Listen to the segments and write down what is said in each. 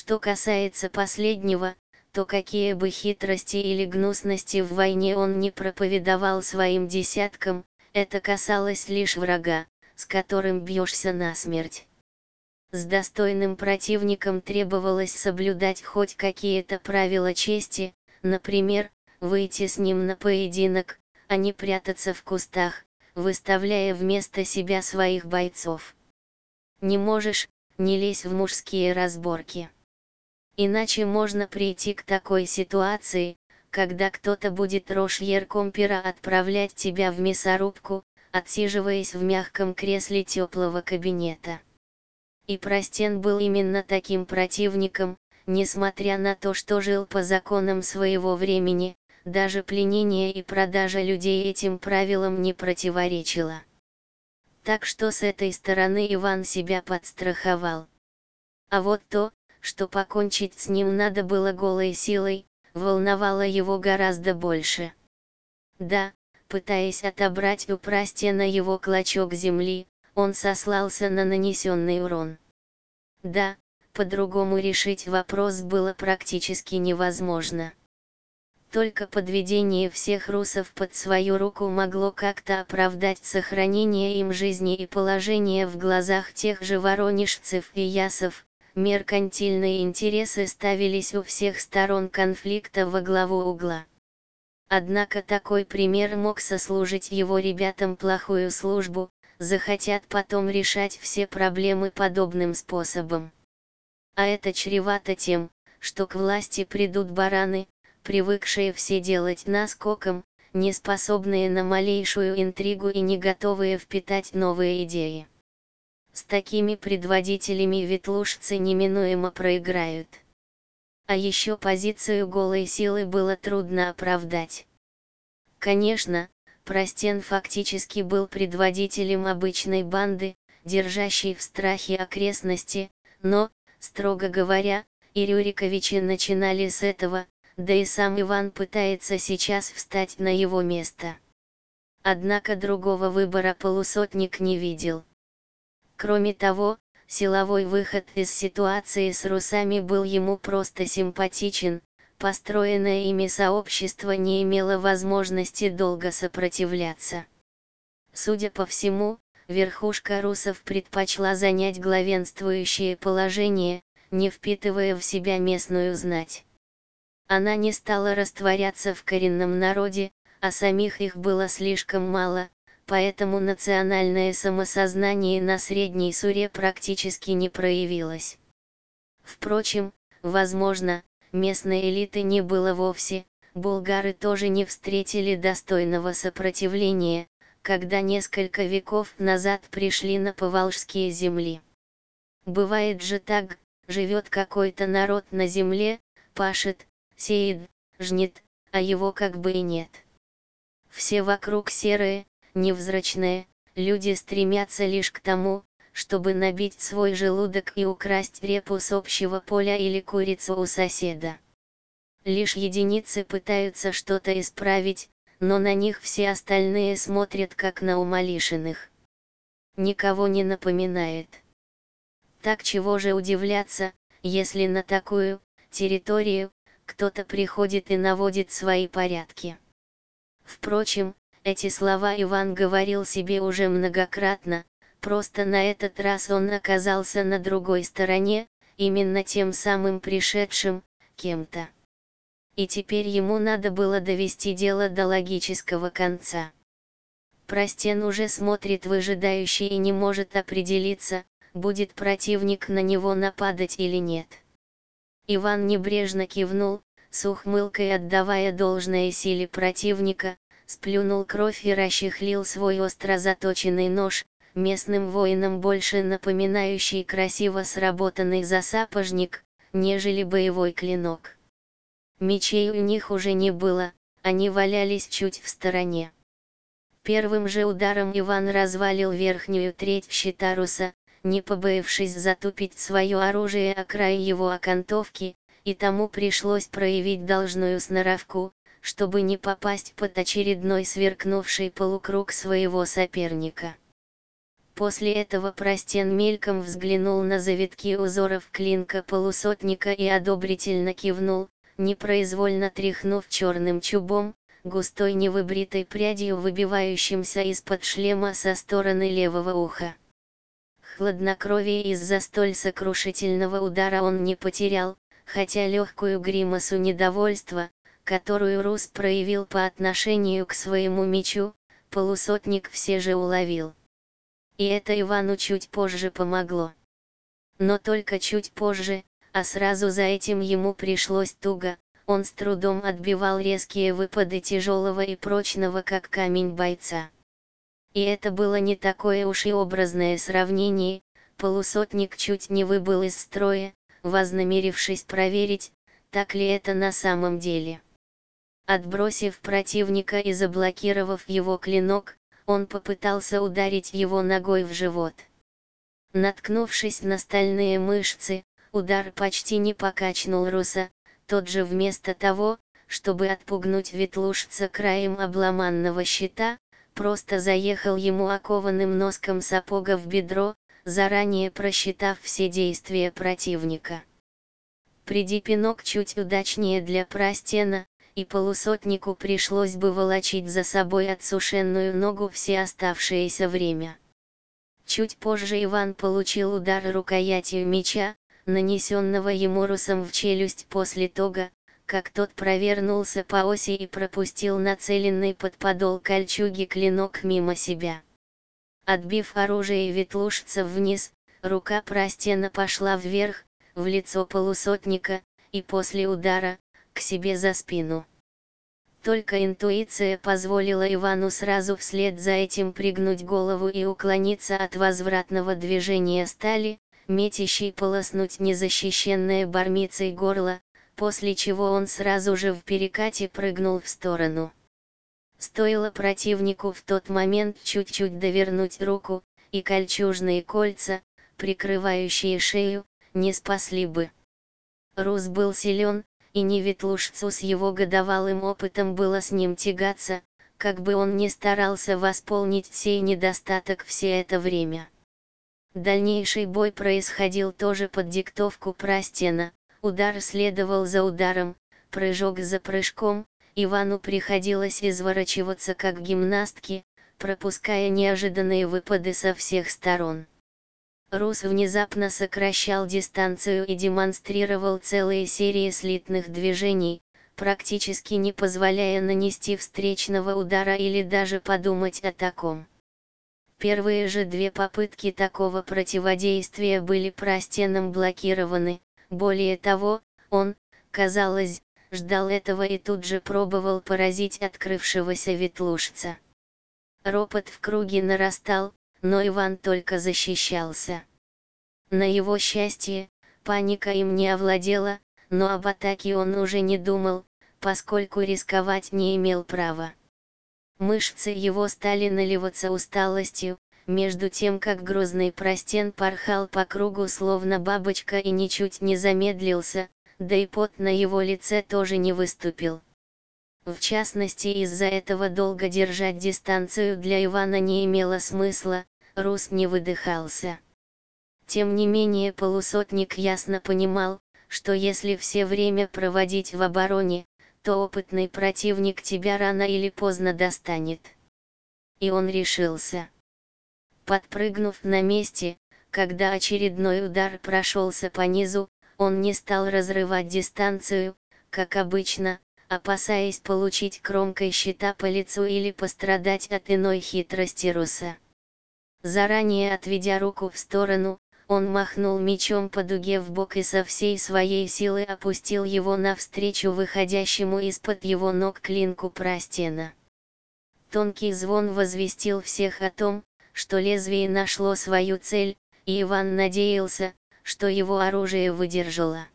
Что касается последнего, то какие бы хитрости или гнусности в войне он не проповедовал своим десяткам, это касалось лишь врага, с которым бьешься насмерть. С достойным противником требовалось соблюдать хоть какие-то правила чести, например, выйти с ним на поединок, а не прятаться в кустах, выставляя вместо себя своих бойцов. Не можешь, не лезь в мужские разборки. Иначе можно прийти к такой ситуации, когда кто-то будет рожьер-компера отправлять тебя в мясорубку, отсиживаясь в мягком кресле теплого кабинета. И Простен был именно таким противником, несмотря на то, что жил по законам своего времени, даже пленение и продажа людей этим правилам не противоречило. Так что с этой стороны Иван себя подстраховал. А вот то, что покончить с ним надо было голой силой, волновало его гораздо больше. Да, пытаясь отобрать у Простена его клочок земли, он сослался на нанесенный урон. Да, по-другому решить вопрос было практически невозможно. Только подведение всех русов под свою руку могло как-то оправдать сохранение им жизни и положения в глазах тех же воронежцев и ясов. Меркантильные интересы ставились у всех сторон конфликта во главу угла. Однако такой пример мог сослужить его ребятам плохую службу, захотят потом решать все проблемы подобным способом. А это чревато тем, что к власти придут бараны, привыкшие все делать наскоком, не способные на малейшую интригу и не готовые впитать новые идеи. С такими предводителями ветлужцы неминуемо проиграют. А еще позицию голой силы было трудно оправдать. Конечно, Простен фактически был предводителем обычной банды, держащей в страхе окрестности, но, строго говоря, и Рюриковичи начинали с этого, да и сам Иван пытается сейчас встать на его место. Однако другого выбора полусотник не видел. Кроме того, силовой выход из ситуации с русами был ему просто симпатичен, построенное ими сообщество не имело возможности долго сопротивляться. Судя по всему, верхушка русов предпочла занять главенствующее положение, не впитывая в себя местную знать. Она не стала растворяться в коренном народе, а самих их было слишком мало, поэтому национальное самосознание на Средней Суре практически не проявилось. Впрочем, возможно, местной элиты не было вовсе, булгары тоже не встретили достойного сопротивления, когда несколько веков назад пришли на поволжские земли. Бывает же так, живет какой-то народ на земле, пашет, сеет, жнет, а его как бы и нет. Все вокруг серые, невзрачные, люди стремятся лишь к тому, чтобы набить свой желудок и украсть репу с общего поля или курицу у соседа. Лишь единицы пытаются что-то исправить, но на них все остальные смотрят как на умалишенных. Никого не напоминает. Так чего же удивляться, если на такую территорию кто-то приходит и наводит свои порядки. Впрочем, эти слова Иван говорил себе уже многократно, просто на этот раз он оказался на другой стороне, именно тем самым пришедшим, кем-то. И теперь ему надо было довести дело до логического конца. Простен уже смотрит выжидающе и не может определиться, будет противник на него нападать или нет. Иван небрежно кивнул, с ухмылкой отдавая должное силе противника, сплюнул кровь и расчехлил свой остро заточенный нож, местным воинам больше напоминающий красиво сработанный засапожник, нежели боевой клинок. Мечей у них уже не было, они валялись чуть в стороне. Первым же ударом Иван развалил верхнюю треть щита руса, не побоявшись затупить свое оружие о край его окантовки, и тому пришлось проявить должную сноровку, чтобы не попасть под очередной сверкнувший полукруг своего соперника. После этого Простен мельком взглянул на завитки узоров клинка полусотника и одобрительно кивнул, непроизвольно тряхнув черным чубом, густой невыбритой прядью, выбивающимся из-под шлема со стороны левого уха. Хладнокровие из-за столь сокрушительного удара он не потерял, хотя легкую гримасу недовольства, которую Рус проявил по отношению к своему мечу, полусотник все же уловил. И это Ивану чуть позже помогло. Но только чуть позже, а сразу за этим ему пришлось туго. Он с трудом отбивал резкие выпады тяжелого и прочного как камень бойца. И это было не такое уж и образное сравнение, полусотник чуть не выбыл из строя, вознамерившись проверить, так ли это на самом деле. Отбросив противника и заблокировав его клинок, он попытался ударить его ногой в живот. Наткнувшись на стальные мышцы, удар почти не покачнул Руса. Тот же вместо того, чтобы отпугнуть ветлужца краем обломанного щита, просто заехал ему окованным носком сапога в бедро, заранее просчитав все действия противника. Приди пинок чуть удачнее для Простена, и полусотнику пришлось бы волочить за собой отсушенную ногу все оставшееся время. Чуть позже Иван получил удар рукоятью меча, нанесенного ему Русом в челюсть после того, как тот провернулся по оси и пропустил нацеленный под подол кольчуги клинок мимо себя. Отбив оружие ветлужца вниз, рука Простена пошла вверх, в лицо полусотника, и после удара, к себе за спину. Только интуиция позволила Ивану сразу вслед за этим пригнуть голову и уклониться от возвратного движения стали, метящей полоснуть незащищенное бармицей горло, после чего он сразу же в перекате прыгнул в сторону. Стоило противнику в тот момент чуть-чуть довернуть руку, и кольчужные кольца, прикрывающие шею, не спасли бы. Рус был силен, и не ветлужцу с его годовалым опытом было с ним тягаться, как бы он ни старался восполнить сей недостаток все это время. Дальнейший бой происходил тоже под диктовку Простена, удар следовал за ударом, прыжок за прыжком, Ивану приходилось изворачиваться как гимнастке, пропуская неожиданные выпады со всех сторон. Рус внезапно сокращал дистанцию и демонстрировал целые серии слитных движений, практически не позволяя нанести встречного удара или даже подумать о таком. Первые же две попытки такого противодействия были Простеном блокированы, более того, он, казалось, ждал этого и тут же пробовал поразить открывшегося ветлужца. Ропот в круге нарастал, но Иван только защищался. На его счастье, паника им не овладела, но об атаке он уже не думал, поскольку рисковать не имел права. Мышцы его стали наливаться усталостью, между тем как грозный Простен порхал по кругу словно бабочка и ничуть не замедлился, да и пот на его лице тоже не выступил. В частности, из-за этого долго держать дистанцию для Ивана не имело смысла, Рус не выдыхался. Тем не менее полусотник ясно понимал, что если все время проводить в обороне, то опытный противник тебя рано или поздно достанет. И он решился. Подпрыгнув на месте, когда очередной удар прошелся по низу, он не стал разрывать дистанцию, как обычно, опасаясь получить кромкой щита по лицу или пострадать от иной хитрости Руса. Заранее отведя руку в сторону, он махнул мечом по дуге в бок и со всей своей силы опустил его навстречу выходящему из-под его ног клинку Простена. Тонкий звон возвестил всех о том, что лезвие нашло свою цель, и Иван надеялся, что его оружие выдержало.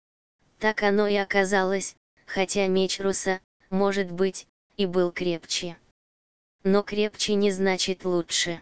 Так оно и оказалось, хотя меч Руса, может быть, и был крепче. Но крепче не значит лучше.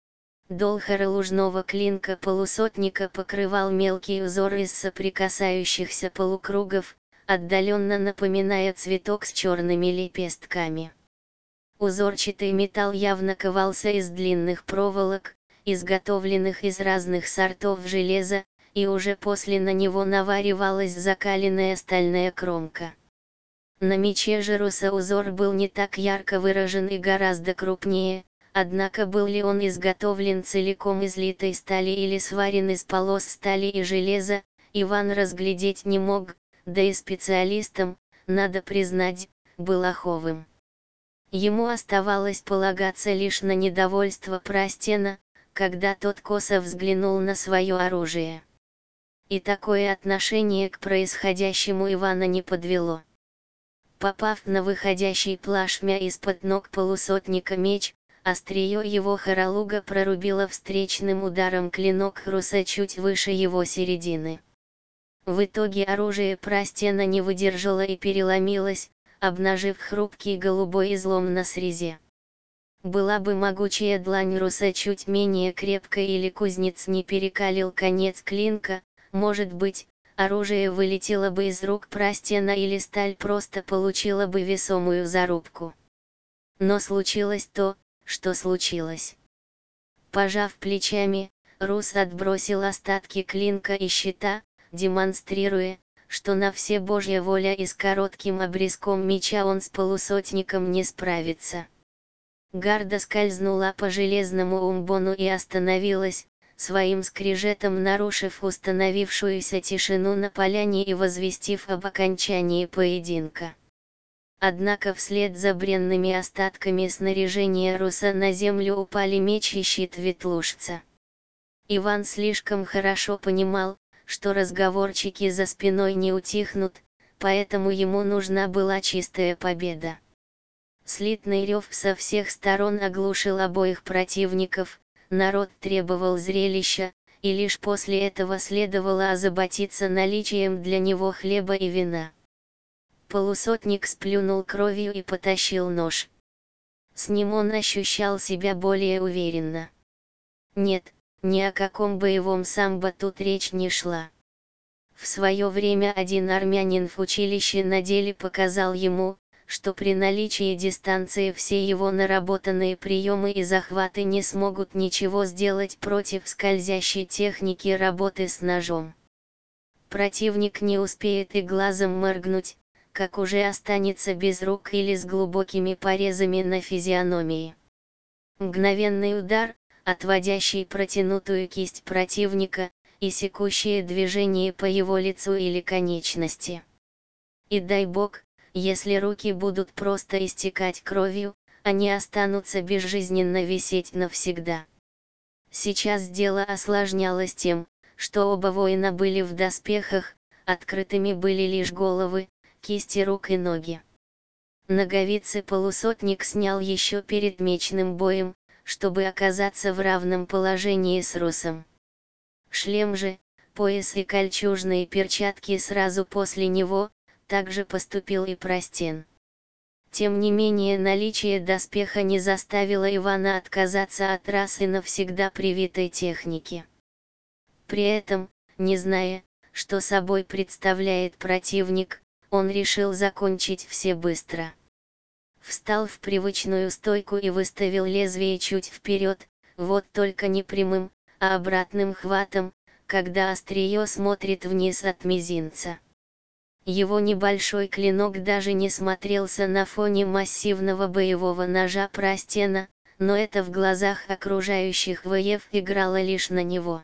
Долхор лужного клинка полусотника покрывал мелкий узор из соприкасающихся полукругов, отдаленно напоминая цветок с черными лепестками. Узорчатый металл явно ковался из длинных проволок, изготовленных из разных сортов железа, и уже после на него наваривалась закаленная стальная кромка. На мече же Руса узор был не так ярко выражен и гораздо крупнее, однако был ли он изготовлен целиком из литой стали или сварен из полос стали и железа, Иван разглядеть не мог, да и специалистом, надо признать, был аховым. Ему оставалось полагаться лишь на недовольство Прастена, когда тот косо взглянул на свое оружие. И такое отношение к происходящему Ивана не подвело. Попав на выходящий плашмя из-под ног полусотника меч, острие его хоролуга прорубило встречным ударом клинок Руса чуть выше его середины. В итоге оружие Прастена не выдержало и переломилось, обнажив хрупкий голубой излом на срезе. Была бы могучая длань Руса чуть менее крепкой или кузнец не перекалил конец клинка, может быть, оружие вылетело бы из рук Прастена или сталь просто получила бы весомую зарубку. Но случилось то, что случилось. Пожав плечами, Рус отбросил остатки клинка и щита, демонстрируя, что на все Божья воля и с коротким обрезком меча он с полусотником не справится. Гарда скользнула по железному умбону и остановилась, своим скрежетом нарушив установившуюся тишину на поляне и возвестив об окончании поединка. Однако вслед за бренными остатками снаряжения Руса на землю упали меч и щит ветлужца. Иван слишком хорошо понимал, что разговорчики за спиной не утихнут, поэтому ему нужна была чистая победа. Слитный рев со всех сторон оглушил обоих противников, народ требовал зрелища, и лишь после этого следовало озаботиться наличием для него хлеба и вина. Полусотник сплюнул кровью и потащил нож. С ним он ощущал себя более уверенно. Нет, ни о каком боевом самбо тут речь не шла. В свое время один армянин в училище на деле показал ему, что при наличии дистанции все его наработанные приемы и захваты не смогут ничего сделать против скользящей техники работы с ножом. Противник не успеет и глазом моргнуть, как уже останется без рук или с глубокими порезами на физиономии. Мгновенный удар, отводящий протянутую кисть противника, и секущее движение по его лицу или конечности. И дай бог, если руки будут просто истекать кровью, они останутся безжизненно висеть навсегда. Сейчас дело осложнялось тем, что оба воина были в доспехах, открытыми были лишь головы, кисти рук и ноги. Ноговицы полусотник снял еще перед мечным боем, чтобы оказаться в равном положении с Русом. Шлем же, пояс и кольчужные перчатки сразу после него, также поступил и Прастен. Тем не менее наличие доспеха не заставило Ивана отказаться от раз и навсегда привитой техники. При этом, не зная, что собой представляет противник, он решил закончить все быстро. Встал в привычную стойку и выставил лезвие чуть вперед, вот только не прямым, а обратным хватом, когда острие смотрит вниз от мизинца. Его небольшой клинок даже не смотрелся на фоне массивного боевого ножа Прастена, но это в глазах окружающих воев играло лишь на него.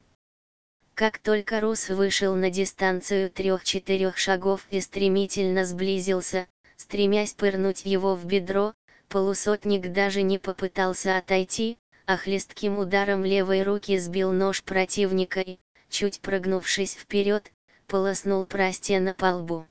Как только Рус вышел на дистанцию 3-4 шагов и стремительно сблизился, стремясь пырнуть его в бедро, полусотник даже не попытался отойти, а хлестким ударом левой руки сбил нож противника и, чуть прогнувшись вперед, полоснул Прастена по лбу.